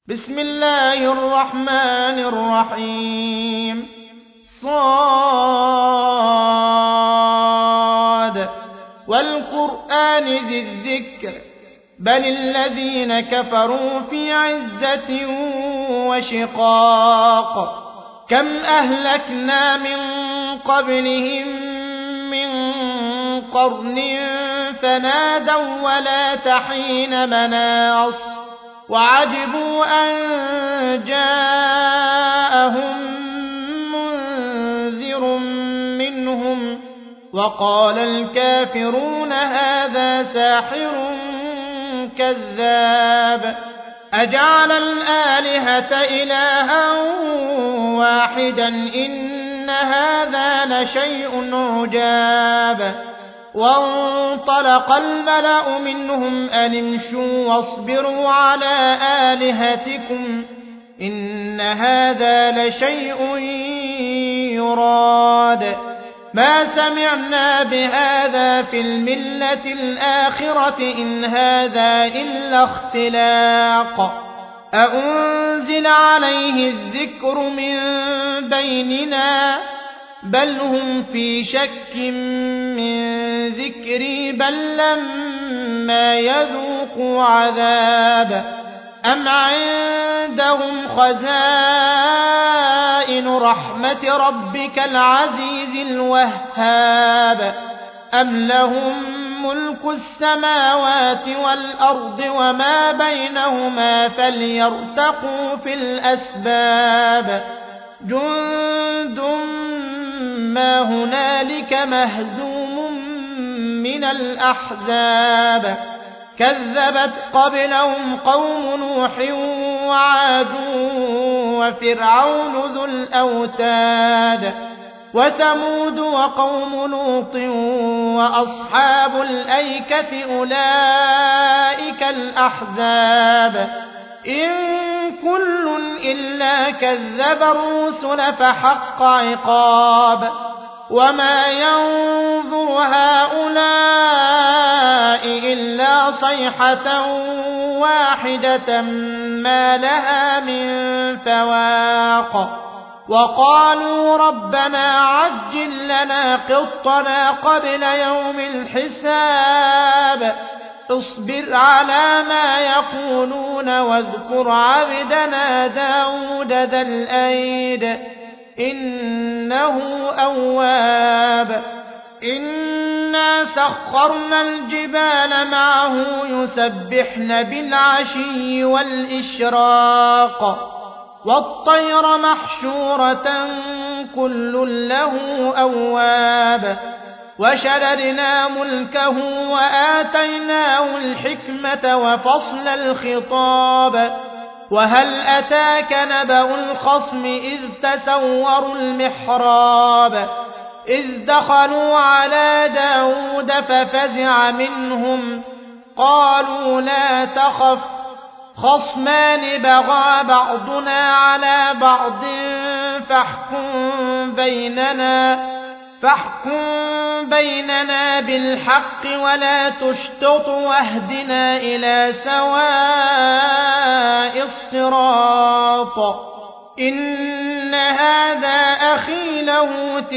بسم الله الرحمن الرحيم صاد والقرآن ذي الذكر بل الذين كفروا في عزة وشقاق كم أهلكنا من قبلهم من قرن فنادوا ولا تحين مناص وعجبوا أن جاءهم منذر منهم وقال الكافرون هذا ساحر كذاب أجعل الآلهة إلها واحدا إن هذا لشيء عجاب وانطلق الملأ منهم أن امشوا واصبروا على آلهتكم إن هذا لشيء يراد ما سمعنا بهذا في الملة الآخرة إن هذا إلا اختلاق أأنزل عليه الذكر من بيننا بل هم في شك من ذكري بل لما يذوقوا عذاب أم عندهم خزائن رحمة ربك العزيز الوهاب أم لهم ملك السماوات والأرض وما بينهما فليرتقوا في الأسباب جند ما هنالك مهزوم من الأحزاب كذبت قبلهم قوم نوح وعاد وفرعون ذو الأوتاد وثمود وقوم لوط وأصحاب الأيكة أولئك الأحزاب إن كل إلا كذب الرسل فحق عقاب وما ينظر هؤلاء إلا صيحة واحدة ما لها من فواق وقالوا ربنا عجل لنا قطنا قبل يوم الحساب اصبر على ما يقولون واذكر عبدنا داود ذا الأيد إنه أواب إنا سخرنا الجبال معه يسبحن بالعشي والإشراق والطير محشورة كل له أواب وشددنا ملكه وآتيناه الحكمة وفصل الخطاب وهل أتاك نبأ الخصم إذ تسوروا المحراب إذ دخلوا على داود ففزع منهم قالوا لا تخف خصمان بغى بعضنا على بعض فاحكم بيننا بالحق ولا تشطط واهدنا إلى سواء الصراط إن هذا أخي له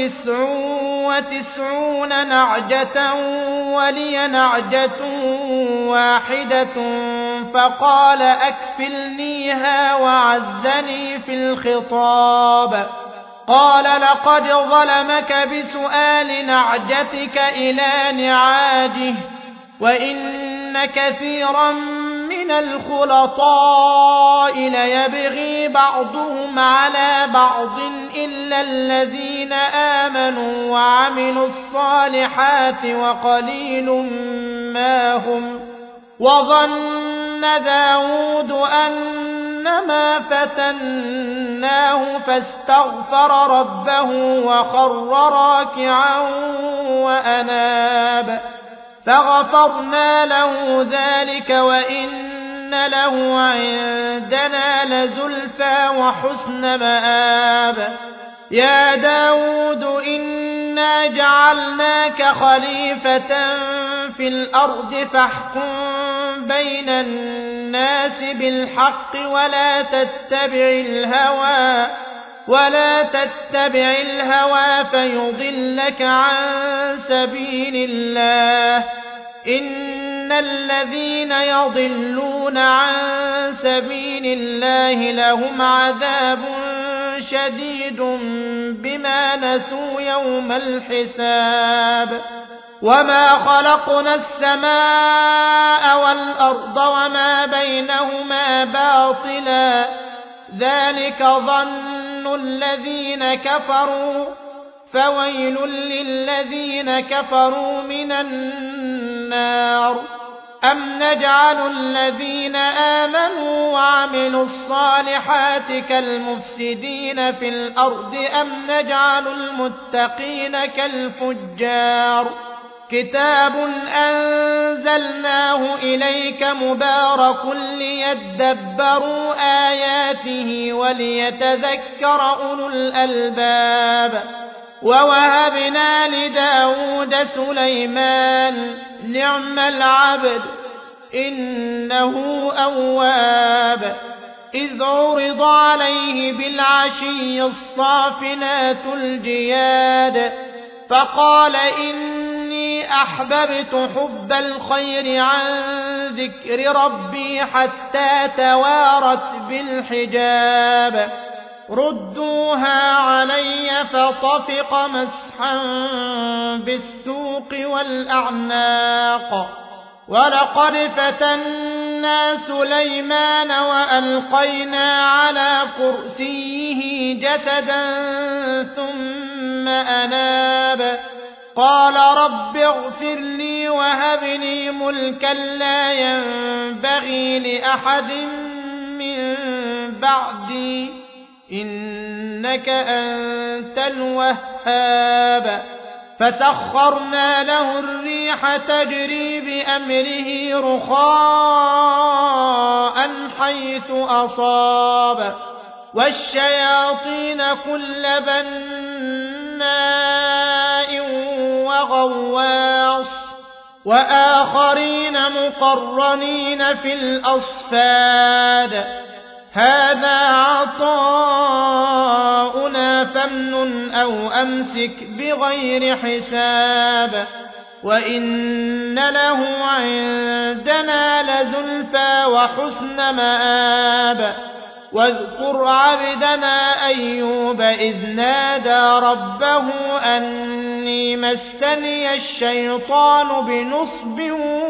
99 نعجة ولي نعجة واحدة فقال أكفلنيها وعزني في الخطاب قال لقد ظلمك بسؤال نعجتك إلى نعاجه وإن كثيرا من الخلطاء ليبغي بعضهم على بعض إلا الذين آمنوا وعملوا الصالحات وقليل ما هم وظن داود أنما فتناه فاستغفر ربه وخر راكعا وأناب فغفرنا له ذلك وإن له عندنا لزلفى وحسن مآب يا داود إنا جعلناك خليفة في الأرض فاحكم بين الناس الناس بالحق ولا تتبع الهوى فيضلك عن سبيل الله. إن الذين يضلون عن سبيل الله لهم عذاب شديد بما نسوا يوم الحساب. وما خلقنا السماء والأرض وما بينهما باطلا ذلك ظن الذين كفروا فويل للذين كفروا من النار. أم نجعل الذين آمنوا وعملوا الصالحات كالمفسدين في الأرض أم نجعل المتقين كالفجار. كتاب أنزلناه إليك مبارك ليدبروا آياته وليتذكر أولو الألباب. ووهبنا لداود سليمان نعم العبد إنه أواب. إذ عرض عليه بالعشي الصافنات الجياد فقال إني أحببت حب الخير عن ذكر ربي حتى توارت بالحجاب. ردوها علي فطفق مسحا بالسوق والأعناق. ولقد فتنا سليمان وألقينا على كرسيه جسدا ثم أناب قال رب اغفر لي وهب لي ملكا لا ينبغي لأحد من بعدي إنك أنت الوهاب. فسخرنا له الريح تجري بأمره رخاء حيث أصاب والشياطين كل بناء وغواص وآخرين مقرنين في الأصفاد. هذا عطاؤنا فامنن أو أمسك بغير حساب. وإن له عندنا لزلفى وحسن مآب. واذكر عبدنا أيوب إذ نادى ربه أني مسني الشيطان بنصب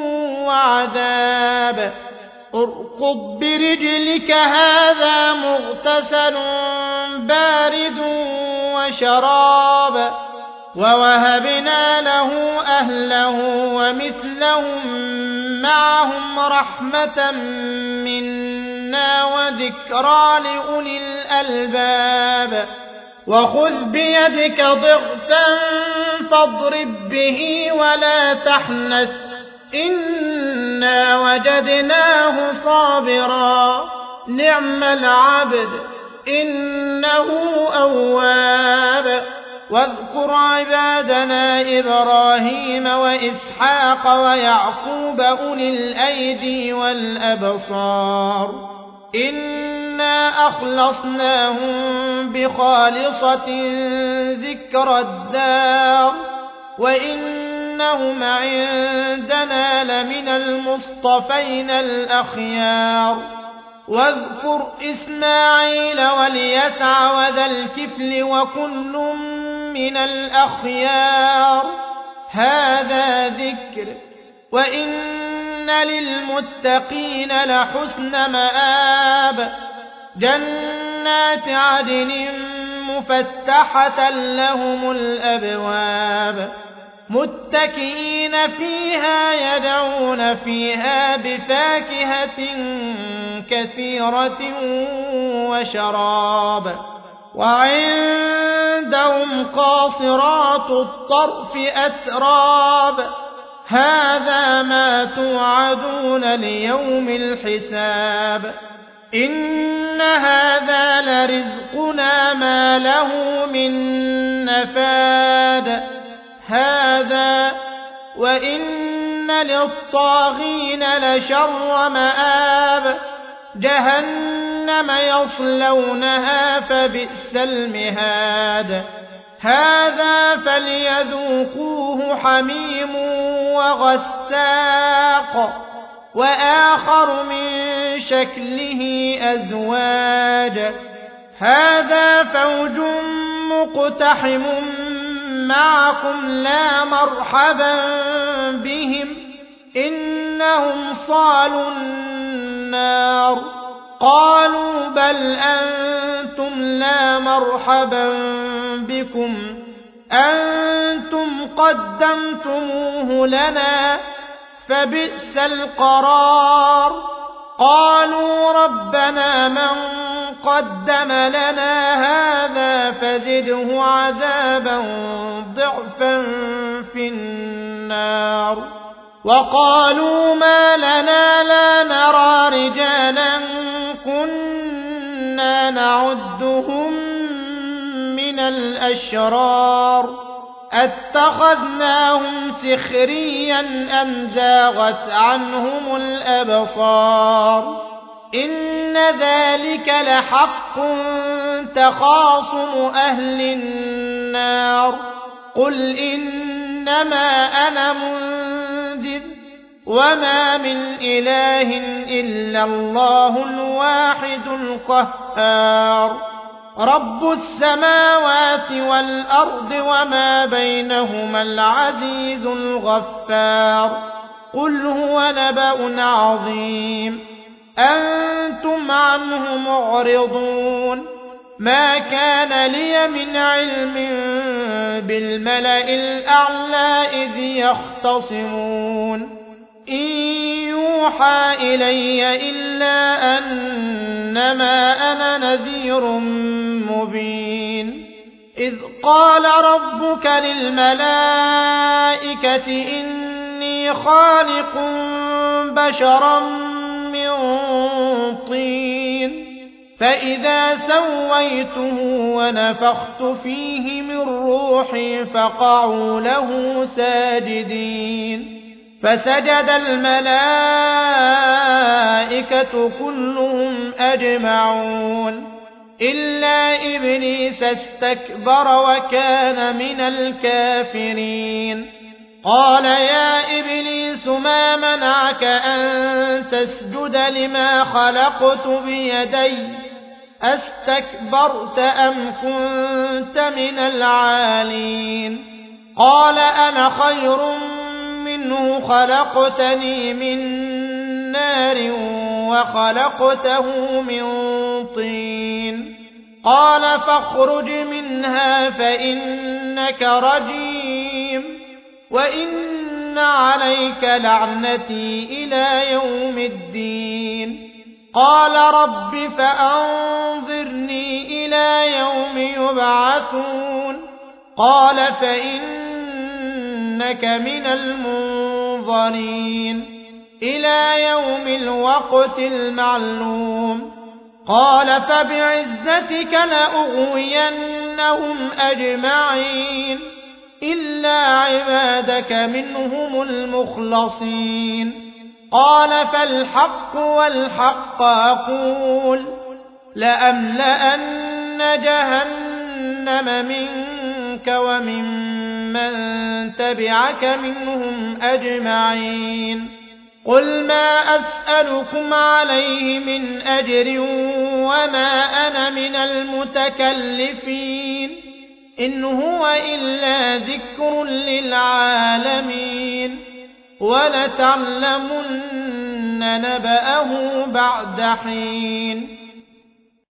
وعذاب. اركض برجلك هذا مغتسل بارد وشراب. ووهبنا له أهله ومثلهم معهم رحمة منا وذكرى لأولي الألباب. وخذ بيدك ضغثا فاضرب به ولا تحنث إنا وجدناه صابرا نعم العبد إنه أواب. واذكر عبادنا إبراهيم وإسحاق ويعقوب أولي الأيدي والأبصار إنا أخلصناهم بخالصة ذكر الدار وإنهم عندنا لمن المصطفين الأخيار. واذكر إسماعيل واليسع وذا الكفل وكل من الأخيار هذا ذكر وإن للمتقين لحسن مآب. جنات عدن مفتحة لهم الأبواب متكئين فيها يدعون فيها بفاكهة كثيرة وشراب. وعندهم قاصرات الطرف أتراب هذا ما توعدون ليوم الحساب. إن هذا لرزقنا ما له من نفاد. هذا وإن للطاغين لشر مآب جهنم يصلونها فبئس المهاد هذا فليذوقوه حميم وغساق وآخر من شكله أزواج هذا فوج مقتحم معكم لا مرحبا بهم إنهم صالوا النار قالوا بل أنتم لا مرحبا بكم أنتم قدمتموه لنا فبئس القرار قالوا ربنا من قدم لنا هذا فزده عذابا ضعفا في النار وقالوا ما لنا لا نرى رجالا كنا نعدهم من الأشرار اتخذناهم سخريا أم زاغت عنهم الأبصار إن ذلك لحق تخاصم أهل النار قل إنما أنا منذر وما من إله إلا الله الواحد القهار رب السماوات والأرض وما بينهما العزيز الغفار قل هو نبأ عظيم أنتم عنه معرضون ما كان لي من علم بالملأ الأعلى إذ يختصمون إن يوحى إلي إلا أنما أنا نذير مبين إذ قال ربك للملائكة إني خالق بشرا من طين فإذا سويته ونفخت فيه من روحي فقعوا له ساجدين فسجد الملائكة كلهم أجمعون إلا إبليس استكبر وكان من الكافرين قال يا إبليس ما منعك أن تسجد لما خلقت بيدي أستكبرت أم كنت من العالين قال أنا خير منه خلقتني من نار وخلقته من طين قال فاخرج منها فإنك رجيم وإن عليك لعنتي إلى يوم الدين قال رب فأنظرني إلى يوم يبعثون قال فإنك من المنظرين إلى يوم الوقت المعلوم قال فبعزتك لأغوينهم أجمعين إلا عبادك منهم المخلصين قال فالحق والحق أقول لأملأن جهنم منك وممن تبعك منهم أجمعين قل ما أسألكم عليه من أجر وما أنا من المتكلفين إن هو إلا ذكر للعالمين ولتعلمن نبأه بعد حين